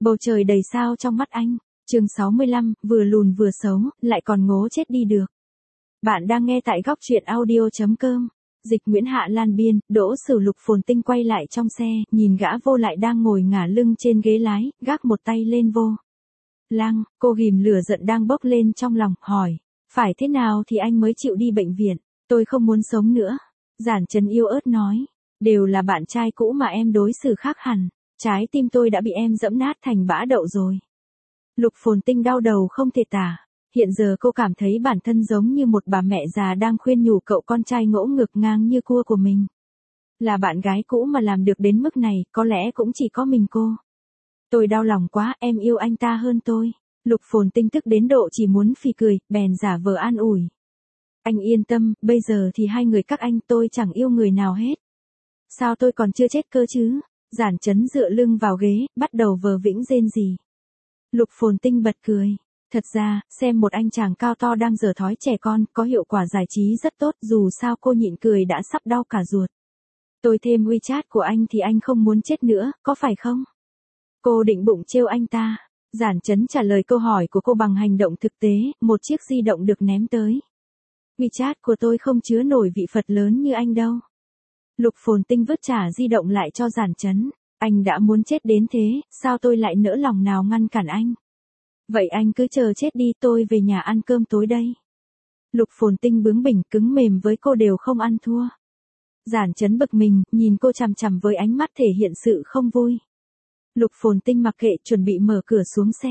Bầu trời đầy sao trong mắt anh. Chương 65, vừa lùn vừa xấu, lại còn ngố chết đi được. Bạn đang nghe tại góc truyện audio.com. Dịch Nguyễn Hạ Lan biên, Đỗ Sửu Lục Phồn Tinh quay lại trong xe, nhìn gã vô lại đang ngồi ngả lưng trên ghế lái, gác một tay lên vô lăng, cô ghìm lửa giận đang bốc lên trong lòng, hỏi, phải thế nào thì anh mới chịu đi bệnh viện, tôi không muốn sống nữa. Giản Trấn yêu ớt nói, đều là bạn trai cũ mà em đối xử khác hẳn, trái tim tôi đã bị em dẫm nát thành bã đậu rồi. Lục Phồn Tinh đau đầu không thể tả. Hiện giờ cô cảm thấy bản thân giống như một bà mẹ già đang khuyên nhủ cậu con trai ngỗ ngược ngang như cua của mình. Là bạn gái cũ mà làm được đến mức này, có lẽ cũng chỉ có mình cô. Tôi đau lòng quá, em yêu anh ta hơn tôi. Lục Phồn Tinh tức đến độ chỉ muốn phì cười, bèn giả vờ an ủi. Anh yên tâm, bây giờ thì hai người các anh tôi chẳng yêu người nào hết. Sao tôi còn chưa chết cơ chứ? Giản Trấn dựa lưng vào ghế, bắt đầu vờ vĩnh rên rỉ. Lục Phồn Tinh bật cười. Thật ra, xem một anh chàng cao to đang giở thói trẻ con, có hiệu quả giải trí rất tốt, dù sao cô nhịn cười đã sắp đau cả ruột. Tôi thêm WeChat của anh thì anh không muốn chết nữa, có phải không? Cô định bụng trêu anh ta. Giản Trấn trả lời câu hỏi của cô bằng hành động thực tế, một chiếc di động được ném tới. WeChat của tôi không chứa nổi vị Phật lớn như anh đâu. Lục Phồn Tinh vứt trả di động lại cho Giản Trấn. Anh đã muốn chết đến thế, sao tôi lại nỡ lòng nào ngăn cản anh? Vậy anh cứ chờ chết đi, tôi về nhà ăn cơm tối đây. Lục Phồn Tinh bướng bỉnh cứng mềm với cô đều không ăn thua. Giản Trấn bực mình, nhìn cô chằm chằm với ánh mắt thể hiện sự không vui. Lục Phồn Tinh mặc kệ chuẩn bị mở cửa xuống xe.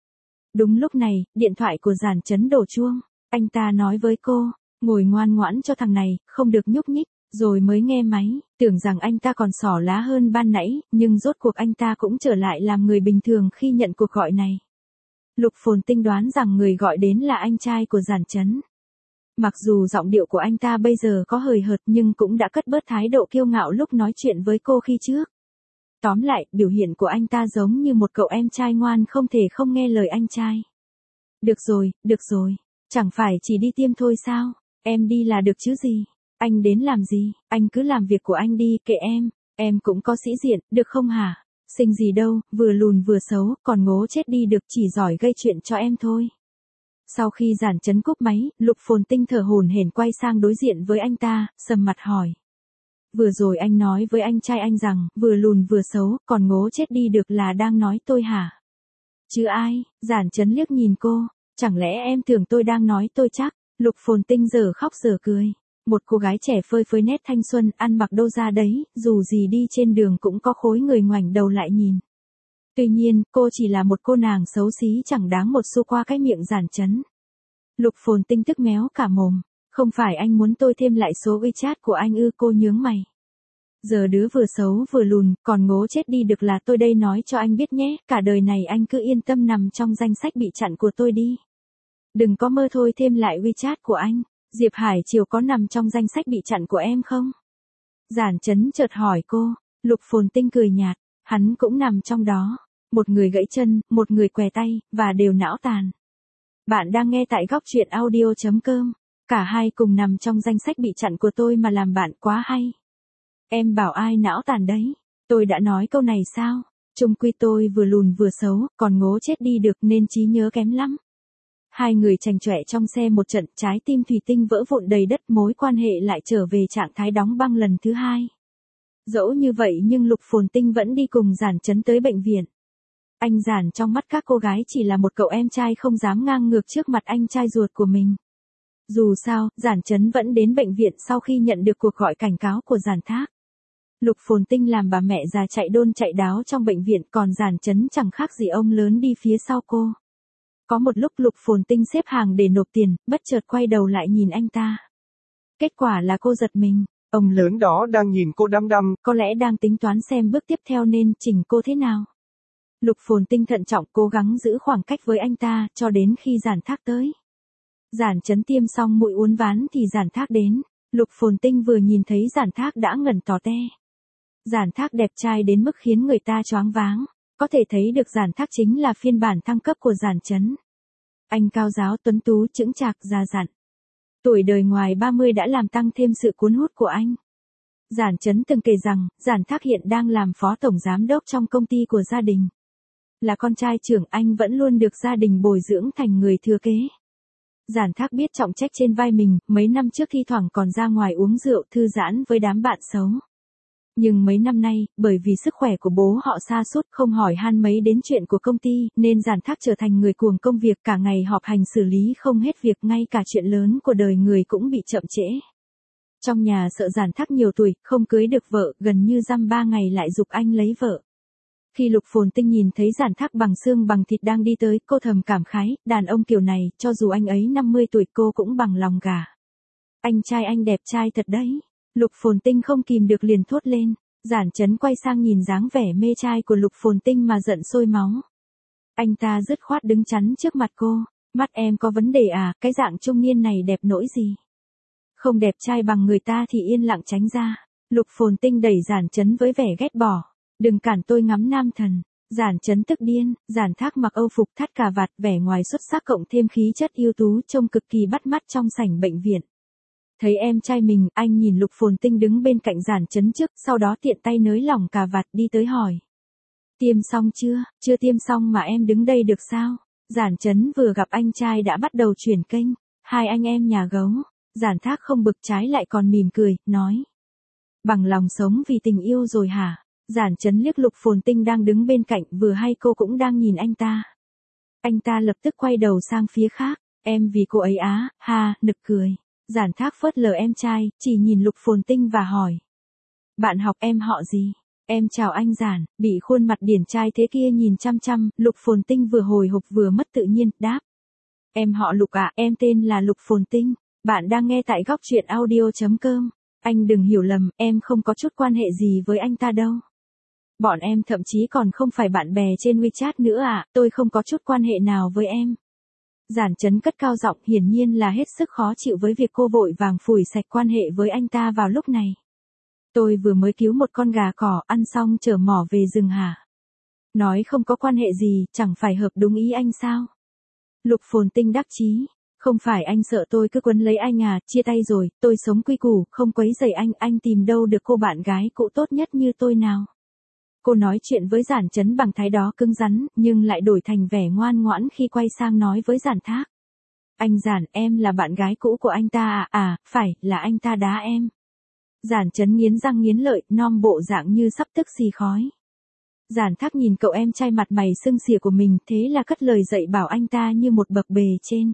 Đúng lúc này, điện thoại của Giản Trấn đổ chuông. Anh ta nói với cô, ngồi ngoan ngoãn cho thằng này, không được nhúc nhích, rồi mới nghe máy, tưởng rằng anh ta còn xỏ lá hơn ban nãy, nhưng rốt cuộc anh ta cũng trở lại làm người bình thường khi nhận cuộc gọi này. Lục Phồn Tinh đoán rằng người gọi đến là anh trai của Giản Trấn. Mặc dù giọng điệu của anh ta bây giờ có hời hợt nhưng cũng đã cất bớt thái độ kiêu ngạo lúc nói chuyện với cô khi trước. Tóm lại, biểu hiện của anh ta giống như một cậu em trai ngoan không thể không nghe lời anh trai. Được rồi, chẳng phải chỉ đi tiêm thôi sao, em đi là được chứ gì, anh đến làm gì, anh cứ làm việc của anh đi, kệ em cũng có sĩ diện, được không hả? Xinh gì đâu, vừa lùn vừa xấu, còn ngố chết đi được, chỉ giỏi gây chuyện cho em thôi. Sau khi Giản Trấn cúp máy, Lục Phồn Tinh thở hổn hển quay sang đối diện với anh ta, sầm mặt hỏi. Vừa rồi anh nói với anh trai anh rằng, vừa lùn vừa xấu, còn ngố chết đi được là đang nói tôi hả? Chứ ai? Giản Trấn liếc nhìn cô, chẳng lẽ em tưởng tôi đang nói tôi chắc? Lục Phồn Tinh giờ khóc giờ cười. Một cô gái trẻ phơi phới nét thanh xuân, ăn mặc đâu ra đấy, dù gì đi trên đường cũng có khối người ngoảnh đầu lại nhìn. Tuy nhiên, cô chỉ là một cô nàng xấu xí chẳng đáng một xu qua cái miệng Giản Trấn. Lục Phồn Tinh tức méo cả mồm. Không phải anh muốn tôi thêm lại số WeChat của anh ư? Cô nhướng mày. Giờ đứa vừa xấu vừa lùn, còn ngố chết đi được là tôi đây nói cho anh biết nhé, cả đời này anh cứ yên tâm nằm trong danh sách bị chặn của tôi đi. Đừng có mơ thôi thêm lại WeChat của anh. Diệp Hải Triều có nằm trong danh sách bị chặn của em không? Giản Trấn chợt hỏi cô. Lục Phồn Tinh cười nhạt, hắn cũng nằm trong đó. Một người gãy chân, một người què tay, và đều não tàn. Bạn đang nghe tại góc truyện audio.com. Cả hai cùng nằm trong danh sách bị chặn của tôi mà làm bạn, quá hay. Em bảo ai não tàn đấy? Tôi đã nói câu này sao? Chung quy tôi vừa lùn vừa xấu, còn ngố chết đi được nên trí nhớ kém lắm. Hai người chành chọe trong xe một trận, trái tim thủy tinh vỡ vụn đầy đất, mối quan hệ lại trở về trạng thái đóng băng lần thứ hai. Dẫu như vậy nhưng Lục Phồn Tinh vẫn đi cùng Giản Trấn tới bệnh viện. Anh Giản trong mắt các cô gái chỉ là một cậu em trai không dám ngang ngược trước mặt anh trai ruột của mình. Dù sao, Giản Trấn vẫn đến bệnh viện sau khi nhận được cuộc gọi cảnh cáo của Giản Thác. Lục Phồn Tinh làm bà mẹ già chạy đôn chạy đáo trong bệnh viện, còn Giản Trấn chẳng khác gì ông lớn đi phía sau cô. Có một lúc Lục Phồn Tinh xếp hàng để nộp tiền, bất chợt quay đầu lại nhìn anh ta. Kết quả là cô giật mình, ông lớn đó đang nhìn cô đăm đăm, có lẽ đang tính toán xem bước tiếp theo nên chỉnh cô thế nào. Lục Phồn Tinh thận trọng cố gắng giữ khoảng cách với anh ta, cho đến khi Giản Thác tới. Giản Trấn tiêm xong mũi uốn ván thì Giản Thác đến. Lục Phồn Tinh vừa nhìn thấy Giản Thác đã ngẩn tò te. Giản Thác đẹp trai đến mức khiến người ta choáng váng. Có thể thấy được Giản Thác chính là phiên bản thăng cấp của Giản Trấn. Anh cao ráo tuấn tú chững chạc già dặn. Tuổi đời ngoài 30 đã làm tăng thêm sự cuốn hút của anh. Giản Trấn từng kể rằng, Giản Thác hiện đang làm phó tổng giám đốc trong công ty của gia đình. Là con trai trưởng anh vẫn luôn được gia đình bồi dưỡng thành người thừa kế. Giản Thác biết trọng trách trên vai mình, mấy năm trước thi thoảng còn ra ngoài uống rượu thư giãn với đám bạn xấu. Nhưng mấy năm nay, bởi vì sức khỏe của bố họ sa sút không hỏi han mấy đến chuyện của công ty, nên Giản Thác trở thành người cuồng công việc cả ngày họp hành xử lý không hết việc, ngay cả chuyện lớn của đời người cũng bị chậm trễ. Trong nhà sợ Giản Thác nhiều tuổi, không cưới được vợ, gần như dăm 3 ngày lại giục anh lấy vợ. Khi Lục Phồn Tinh nhìn thấy Giản Thác bằng xương bằng thịt đang đi tới, cô thầm cảm khái, đàn ông kiểu này, cho dù anh ấy 50 tuổi cô cũng bằng lòng gả. Anh trai anh đẹp trai thật đấy. Lục Phồn Tinh không kìm được liền thốt lên. Giản Chấn quay sang nhìn dáng vẻ mê trai của Lục Phồn Tinh mà giận sôi máu. Anh ta dứt khoát đứng chắn trước mặt cô. Mắt em có vấn đề à, cái dạng trung niên này đẹp nỗi gì? Không đẹp trai bằng người ta thì yên lặng tránh ra. Lục Phồn Tinh đẩy Giản Chấn với vẻ ghét bỏ. Đừng cản tôi ngắm nam thần. Giản Chấn tức điên, Giản Thác mặc âu phục thắt cà vạt, vẻ ngoài xuất sắc cộng thêm khí chất ưu tú trông cực kỳ bắt mắt trong sảnh bệnh viện. Thấy em trai mình, anh nhìn Lục Phồn Tinh đứng bên cạnh Giản Chấn trước, sau đó tiện tay nới lỏng cà vạt đi tới hỏi. Tiêm xong chưa? Chưa tiêm xong mà em đứng đây được sao? Giản Chấn vừa gặp anh trai đã bắt đầu chuyển kênh. Hai anh em nhà gấu. Giản Thác không bực trái lại còn mỉm cười, nói. Bằng lòng sống vì tình yêu rồi hả? Giản Chấn liếc Lục Phồn Tinh đang đứng bên cạnh, vừa hay cô cũng đang nhìn anh ta. Anh ta lập tức quay đầu sang phía khác. Em vì cô ấy á, ha, nực cười. Giản Thác phớt lờ em trai, chỉ nhìn Lục Phồn Tinh và hỏi. Bạn học em họ gì? Em chào anh Giản, bị khuôn mặt điển trai thế kia nhìn chăm chăm, Lục Phồn Tinh vừa hồi hộp vừa mất tự nhiên, đáp. Em họ Lục ạ, em tên là Lục Phồn Tinh. Bạn đang nghe tại góc truyện audio.com. Anh đừng hiểu lầm, em không có chút quan hệ gì với anh ta đâu. Bọn em thậm chí còn không phải bạn bè trên WeChat nữa ạ, tôi không có chút quan hệ nào với em. Giản Chấn cất cao giọng, hiển nhiên là hết sức khó chịu với việc cô vội vàng phủi sạch quan hệ với anh ta vào lúc này. Tôi vừa mới cứu một con gà cỏ, ăn xong chở mỏ về rừng hả? Nói không có quan hệ gì, chẳng phải hợp đúng ý anh sao? Lục Phồn Tinh đắc chí. Không phải anh sợ tôi cứ quấn lấy anh à, chia tay rồi, tôi sống quy củ, không quấy rầy anh tìm đâu được cô bạn gái cũ tốt nhất như tôi nào. Cô nói chuyện với Giản Chấn bằng thái đó cứng rắn, nhưng lại đổi thành vẻ ngoan ngoãn khi quay sang nói với Giản Thác. Anh Giản, em là bạn gái cũ của anh ta à, phải, là anh ta đá em. Giản Chấn nghiến răng nghiến lợi, nom bộ dạng như sắp tức xì khói. Giản Thác nhìn cậu em trai mặt mày sưng xỉa của mình, thế là cất lời dạy bảo anh ta như một bậc bề trên.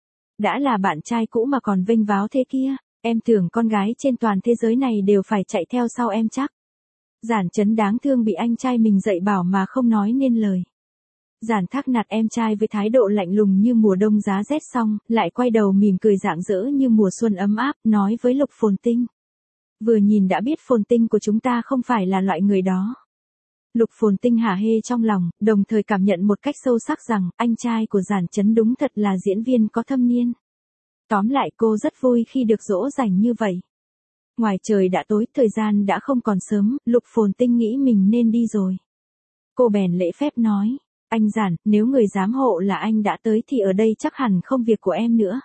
Đã là bạn trai cũ mà còn vênh váo thế kia, em tưởng con gái trên toàn thế giới này đều phải chạy theo sau em chắc. Giản Chấn đáng thương bị anh trai mình dạy bảo mà không nói nên lời. Giản Thác nạt em trai với thái độ lạnh lùng như mùa đông giá rét xong, lại quay đầu mỉm cười rạng rỡ như mùa xuân ấm áp, nói với Lục Phồn Tinh. Vừa nhìn đã biết Phồn Tinh của chúng ta không phải là loại người đó. Lục Phồn Tinh hả hê trong lòng, đồng thời cảm nhận một cách sâu sắc rằng, anh trai của Giản Chấn đúng thật là diễn viên có thâm niên. Tóm lại cô rất vui khi được dỗ dành như vậy. Ngoài trời đã tối, thời gian đã không còn sớm, Lục Phồn Tinh nghĩ mình nên đi rồi. Cô bèn lễ phép nói, anh Giản, nếu người giám hộ là anh đã tới thì ở đây chắc hẳn không việc của em nữa.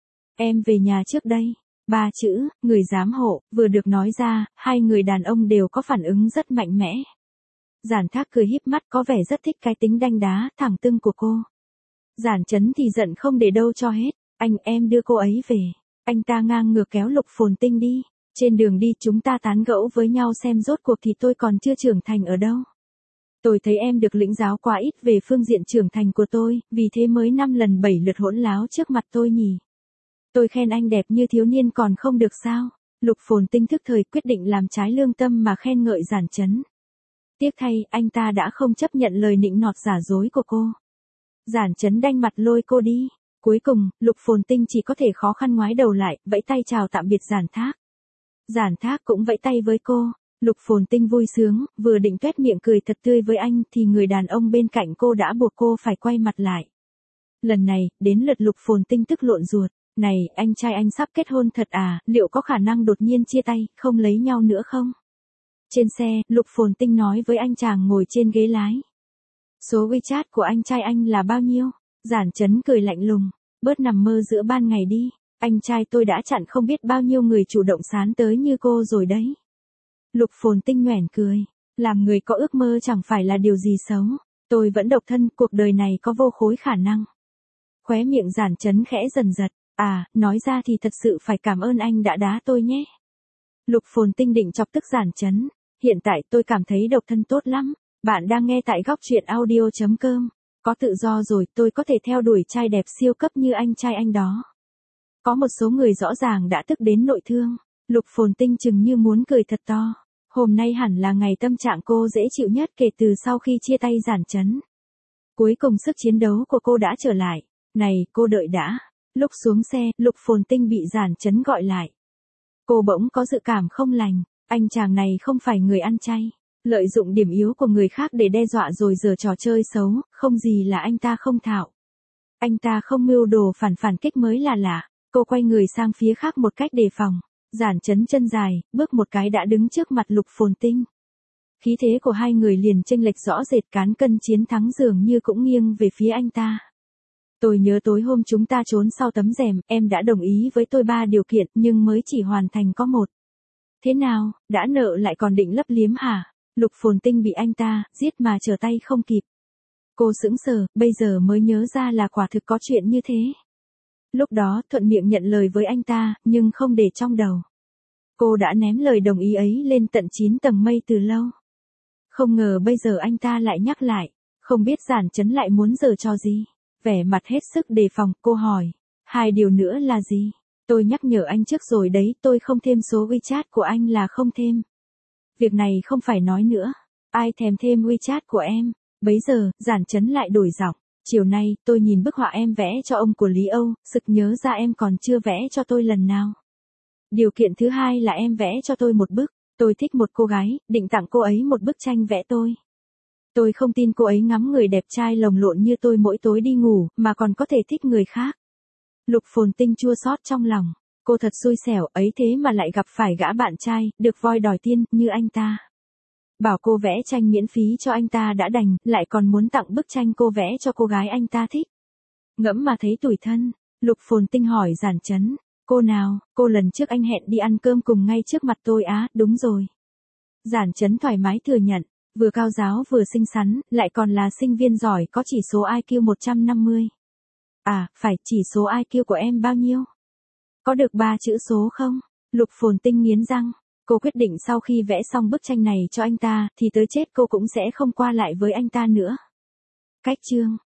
Em về nhà trước đây. 3 chữ, người giám hộ, vừa được nói ra, hai người đàn ông đều có phản ứng rất mạnh mẽ. Giản Thác cười híp mắt có vẻ rất thích cái tính đanh đá, thẳng tưng của cô. Giản Chấn thì giận không để đâu cho hết, anh em đưa cô ấy về. Anh ta ngang ngược kéo Lục Phồn Tinh đi. Trên đường đi chúng ta tán gẫu với nhau xem rốt cuộc thì tôi còn chưa trưởng thành ở đâu. Tôi thấy em được lĩnh giáo quá ít về phương diện trưởng thành của tôi, vì thế mới 5 lần 7 lượt hỗn láo trước mặt tôi nhỉ. Tôi khen anh đẹp như thiếu niên còn không được sao? Lục Phồn Tinh thức thời quyết định làm trái lương tâm mà khen ngợi Giản Chấn. Tiếc thay, anh ta đã không chấp nhận lời nịnh nọt giả dối của cô. Giản Chấn đanh mặt lôi cô đi. Cuối cùng, Lục Phồn Tinh chỉ có thể khó khăn ngoái đầu lại, vẫy tay chào tạm biệt Giản Thác. Giản Thác cũng vẫy tay với cô. Lục Phồn Tinh vui sướng, vừa định tuét miệng cười thật tươi với anh thì người đàn ông bên cạnh cô đã buộc cô phải quay mặt lại. Lần này, đến lượt Lục Phồn Tinh tức lộn ruột. Này, anh trai anh sắp kết hôn thật à, liệu có khả năng đột nhiên chia tay, không lấy nhau nữa không? Trên xe, Lục Phồn Tinh nói với anh chàng ngồi trên ghế lái. Số WeChat của anh trai anh là bao nhiêu? Giản Chấn cười lạnh lùng. Bớt nằm mơ giữa ban ngày đi. Anh trai tôi đã chặn không biết bao nhiêu người chủ động sán tới như cô rồi đấy. Lục Phồn Tinh nhoẻn cười. Làm người có ước mơ chẳng phải là điều gì xấu. Tôi vẫn độc thân, cuộc đời này có vô khối khả năng. Khóe miệng Giản Chấn khẽ dần giật. À, nói ra thì thật sự phải cảm ơn anh đã đá tôi nhé. Lục Phồn Tinh định chọc tức Giản Chấn. Hiện tại tôi cảm thấy độc thân tốt lắm. Bạn đang nghe tại góc truyện audio.com. Có tự do rồi, tôi có thể theo đuổi trai đẹp siêu cấp như anh trai anh đó. Có một số người rõ ràng đã tức đến nội thương. Lục Phồn Tinh chừng như muốn cười thật to. Hôm nay hẳn là ngày tâm trạng cô dễ chịu nhất kể từ sau khi chia tay Giản Chấn. Cuối cùng sức chiến đấu của cô đã trở lại. Này, cô đợi đã. Lúc xuống xe, Lục Phồn Tinh bị Giản Chấn gọi lại. Cô bỗng có dự cảm không lành. Anh chàng này không phải người ăn chay. Lợi dụng điểm yếu của người khác để đe dọa rồi giở trò chơi xấu, không gì là anh ta không thạo. Anh ta không mưu đồ phản kích mới là lạ. Cô quay người sang phía khác một cách đề phòng. Giản Chấn chân dài, bước một cái đã đứng trước mặt Lục Phồn Tinh. Khí thế của hai người liền chênh lệch rõ rệt, cán cân chiến thắng dường như cũng nghiêng về phía anh ta. Tôi nhớ tối hôm chúng ta trốn sau tấm rèm, em đã đồng ý với tôi 3 điều kiện nhưng mới chỉ hoàn thành có 1. Thế nào, đã nợ lại còn định lấp liếm hả? Lục Phồn Tinh bị anh ta giết mà trở tay không kịp. Cô sững sờ, bây giờ mới nhớ ra là quả thực có chuyện như thế. Lúc đó thuận miệng nhận lời với anh ta, nhưng không để trong đầu. Cô đã ném lời đồng ý ấy lên tận 9 tầng mây từ lâu. Không ngờ bây giờ anh ta lại nhắc lại, không biết Giản Chấn lại muốn giở trò gì. Vẻ mặt hết sức đề phòng, cô hỏi, 2 điều nữa là gì? Tôi nhắc nhở anh trước rồi đấy, tôi không thêm số WeChat của anh là không thêm. Việc này không phải nói nữa, ai thèm thêm WeChat của em? Bấy giờ, Giản Chấn lại đổi giọng, chiều nay, tôi nhìn bức họa em vẽ cho ông của Lý Âu, sực nhớ ra em còn chưa vẽ cho tôi lần nào. Điều kiện thứ 2 là em vẽ cho tôi một bức, tôi thích một cô gái, định tặng cô ấy một bức tranh vẽ tôi. Tôi không tin cô ấy ngắm người đẹp trai lồng lộn như tôi mỗi tối đi ngủ, mà còn có thể thích người khác. Lục Phồn Tinh chua xót trong lòng, cô thật xui xẻo ấy thế mà lại gặp phải gã bạn trai, được voi đòi tiên, như anh ta. Bảo cô vẽ tranh miễn phí cho anh ta đã đành, lại còn muốn tặng bức tranh cô vẽ cho cô gái anh ta thích. Ngẫm mà thấy tủi thân, Lục Phồn Tinh hỏi Giản Chấn, cô nào, cô lần trước anh hẹn đi ăn cơm cùng ngay trước mặt tôi á, đúng rồi. Giản Chấn thoải mái thừa nhận, vừa cao giáo vừa xinh xắn, lại còn là sinh viên giỏi có chỉ số IQ 150. À, phải, chỉ số IQ của em bao nhiêu? Có được 3 chữ số không? Lục Phồn Tinh nghiến răng, cô quyết định sau khi vẽ xong bức tranh này cho anh ta, thì tới chết cô cũng sẽ không qua lại với anh ta nữa. Cách chương